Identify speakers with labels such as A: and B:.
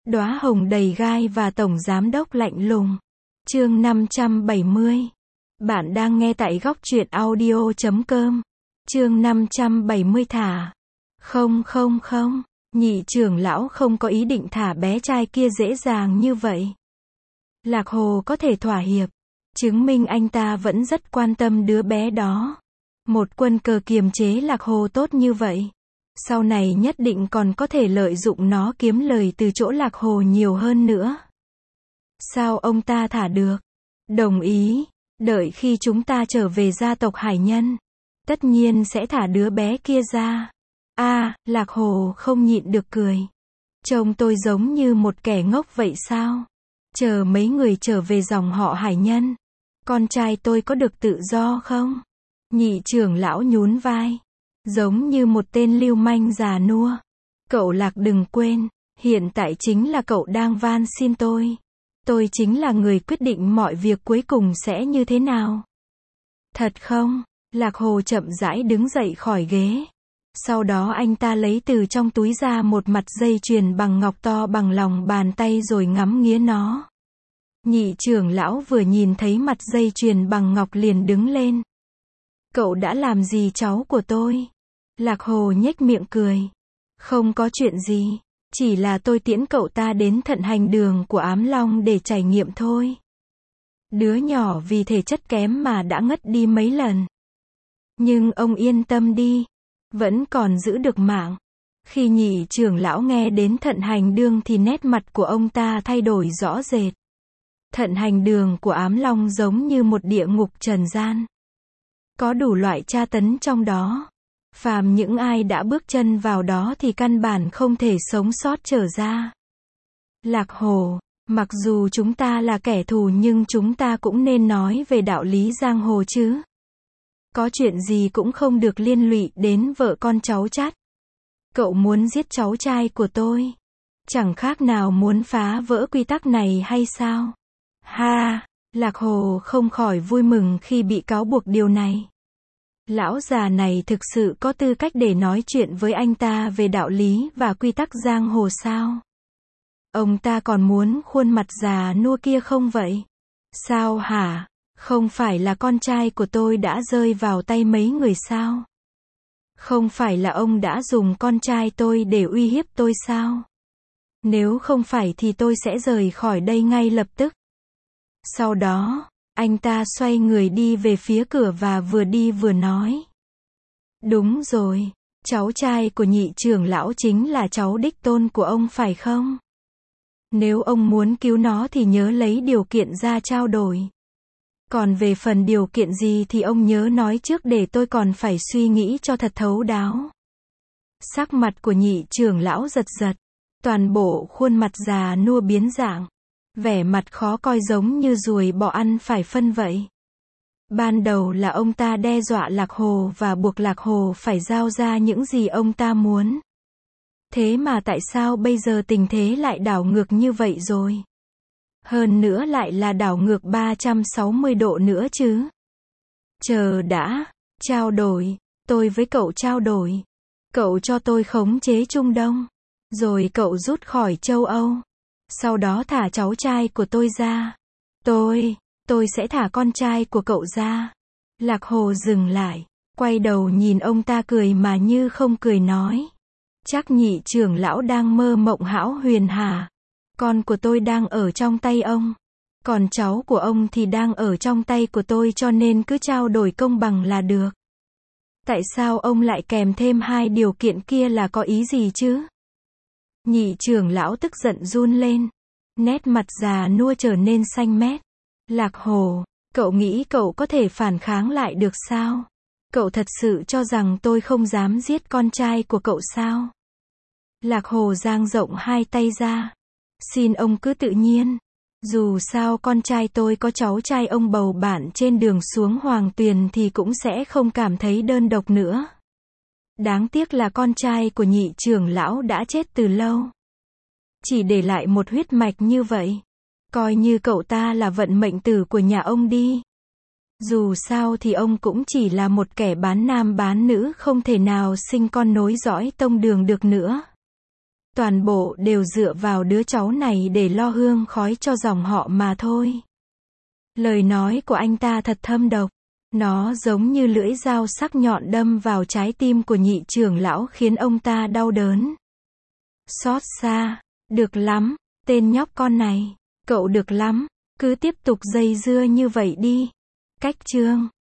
A: Đóa hồng đầy gai và tổng giám đốc lạnh lùng. Chương 570. Bạn đang nghe tại góc truyện audio.com. Chương 570 thả. Không, nhị trưởng lão không có ý định thả bé trai kia dễ dàng như vậy. Lạc Hồ có thể thỏa hiệp, chứng minh anh ta vẫn rất quan tâm đứa bé đó. Một quân cờ kiềm chế Lạc Hồ tốt như vậy, sau này nhất định còn có thể lợi dụng nó kiếm lời từ chỗ Lạc Hồ nhiều hơn nữa. Sao ông ta thả được? Đồng ý, đợi khi chúng ta trở về gia tộc Hải Nhân, tất nhiên sẽ thả đứa bé kia ra. Lạc Hồ không nhịn được cười. Trông tôi giống như một kẻ ngốc vậy sao? Chờ mấy người trở về dòng họ Hải Nhân, con trai tôi có được tự do không? Nhị trưởng lão nhún vai, giống như một tên lưu manh già nua. Cậu Lạc đừng quên, hiện tại chính là cậu đang van xin tôi. Tôi chính là người quyết định mọi việc cuối cùng sẽ như thế nào. Thật không? Lạc Hồ chậm rãi đứng dậy khỏi ghế. Sau đó anh ta lấy từ trong túi ra một mặt dây chuyền bằng ngọc to bằng lòng bàn tay rồi ngắm nghía nó. Nhị trưởng lão vừa nhìn thấy mặt dây chuyền bằng ngọc liền đứng lên. Cậu đã làm gì cháu của tôi? Lạc Hồ nhếch miệng cười. Không có chuyện gì, chỉ là tôi tiễn cậu ta đến thận hành đường của Ám Long để trải nghiệm thôi. Đứa nhỏ vì thể chất kém mà đã ngất đi mấy lần. Nhưng ông yên tâm đi, vẫn còn giữ được mạng. Khi nhị trưởng lão nghe đến thận hành đường thì nét mặt của ông ta thay đổi rõ rệt. Thận hành đường của Ám Long giống như một địa ngục trần gian. Có đủ loại tra tấn trong đó. Phàm những ai đã bước chân vào đó thì căn bản không thể sống sót trở ra. Lạc Hồ, mặc dù chúng ta là kẻ thù nhưng chúng ta cũng nên nói về đạo lý giang hồ chứ. Có chuyện gì cũng không được liên lụy đến vợ con cháu chắt. Cậu muốn giết cháu trai của tôi, chẳng khác nào muốn phá vỡ quy tắc này hay sao? Lạc Hồ không khỏi vui mừng khi bị cáo buộc điều này. Lão già này thực sự có tư cách để nói chuyện với anh ta về đạo lý và quy tắc giang hồ sao? Ông ta còn muốn khuôn mặt già nua kia không vậy? Sao hả? Không phải là con trai của tôi đã rơi vào tay mấy người sao? Không phải là ông đã dùng con trai tôi để uy hiếp tôi sao? Nếu không phải thì tôi sẽ rời khỏi đây ngay lập tức. Sau đó, anh ta xoay người đi về phía cửa và vừa đi vừa nói. Đúng rồi, cháu trai của nhị trưởng lão chính là cháu đích tôn của ông phải không? Nếu ông muốn cứu nó thì nhớ lấy điều kiện ra trao đổi. Còn về phần điều kiện gì thì ông nhớ nói trước để tôi còn phải suy nghĩ cho thật thấu đáo. Sắc mặt của nhị trưởng lão giật giật. Toàn bộ khuôn mặt già nua biến dạng. Vẻ mặt khó coi giống như ruồi bọ ăn phải phân vậy. Ban đầu là ông ta đe dọa Lạc Hồ và buộc Lạc Hồ phải giao ra những gì ông ta muốn. Thế mà tại sao bây giờ tình thế lại đảo ngược như vậy rồi? Hơn nữa lại là đảo ngược 360 độ nữa chứ. Chờ đã, trao đổi, tôi với cậu trao đổi. Cậu cho tôi khống chế Trung Đông, rồi cậu rút khỏi châu Âu. Sau đó thả cháu trai của tôi ra. Tôi sẽ thả con trai của cậu ra. Lạc Hồ dừng lại, quay đầu nhìn ông ta cười mà như không cười nói. Chắc nhị trưởng lão đang mơ mộng hão huyền hả? Con của tôi đang ở trong tay ông. Còn cháu của ông thì đang ở trong tay của tôi cho nên cứ trao đổi công bằng là được. Tại sao ông lại kèm thêm hai điều kiện kia là có ý gì chứ? Nhị trưởng lão tức giận run lên. Nét mặt già nua trở nên xanh mét. Lạc Hồ, cậu nghĩ cậu có thể phản kháng lại được sao? Cậu thật sự cho rằng tôi không dám giết con trai của cậu sao? Lạc Hồ dang rộng hai tay ra. Xin ông cứ tự nhiên. Dù sao con trai tôi có cháu trai ông bầu bạn trên đường xuống Hoàng Tuyền thì cũng sẽ không cảm thấy đơn độc nữa. Đáng tiếc là con trai của nhị trưởng lão đã chết từ lâu. Chỉ để lại một huyết mạch như vậy. Coi như cậu ta là vận mệnh tử của nhà ông đi. Dù sao thì ông cũng chỉ là một kẻ bán nam bán nữ không thể nào sinh con nối dõi tông đường được nữa. Toàn bộ đều dựa vào đứa cháu này để lo hương khói cho dòng họ mà thôi. Lời nói của anh ta thật thâm độc. Nó giống như lưỡi dao sắc nhọn đâm vào trái tim của nhị trưởng lão khiến ông ta đau đớn. Xót xa. Được lắm, tên nhóc con này. Cậu được lắm. Cứ tiếp tục dây dưa như vậy đi. Cách chương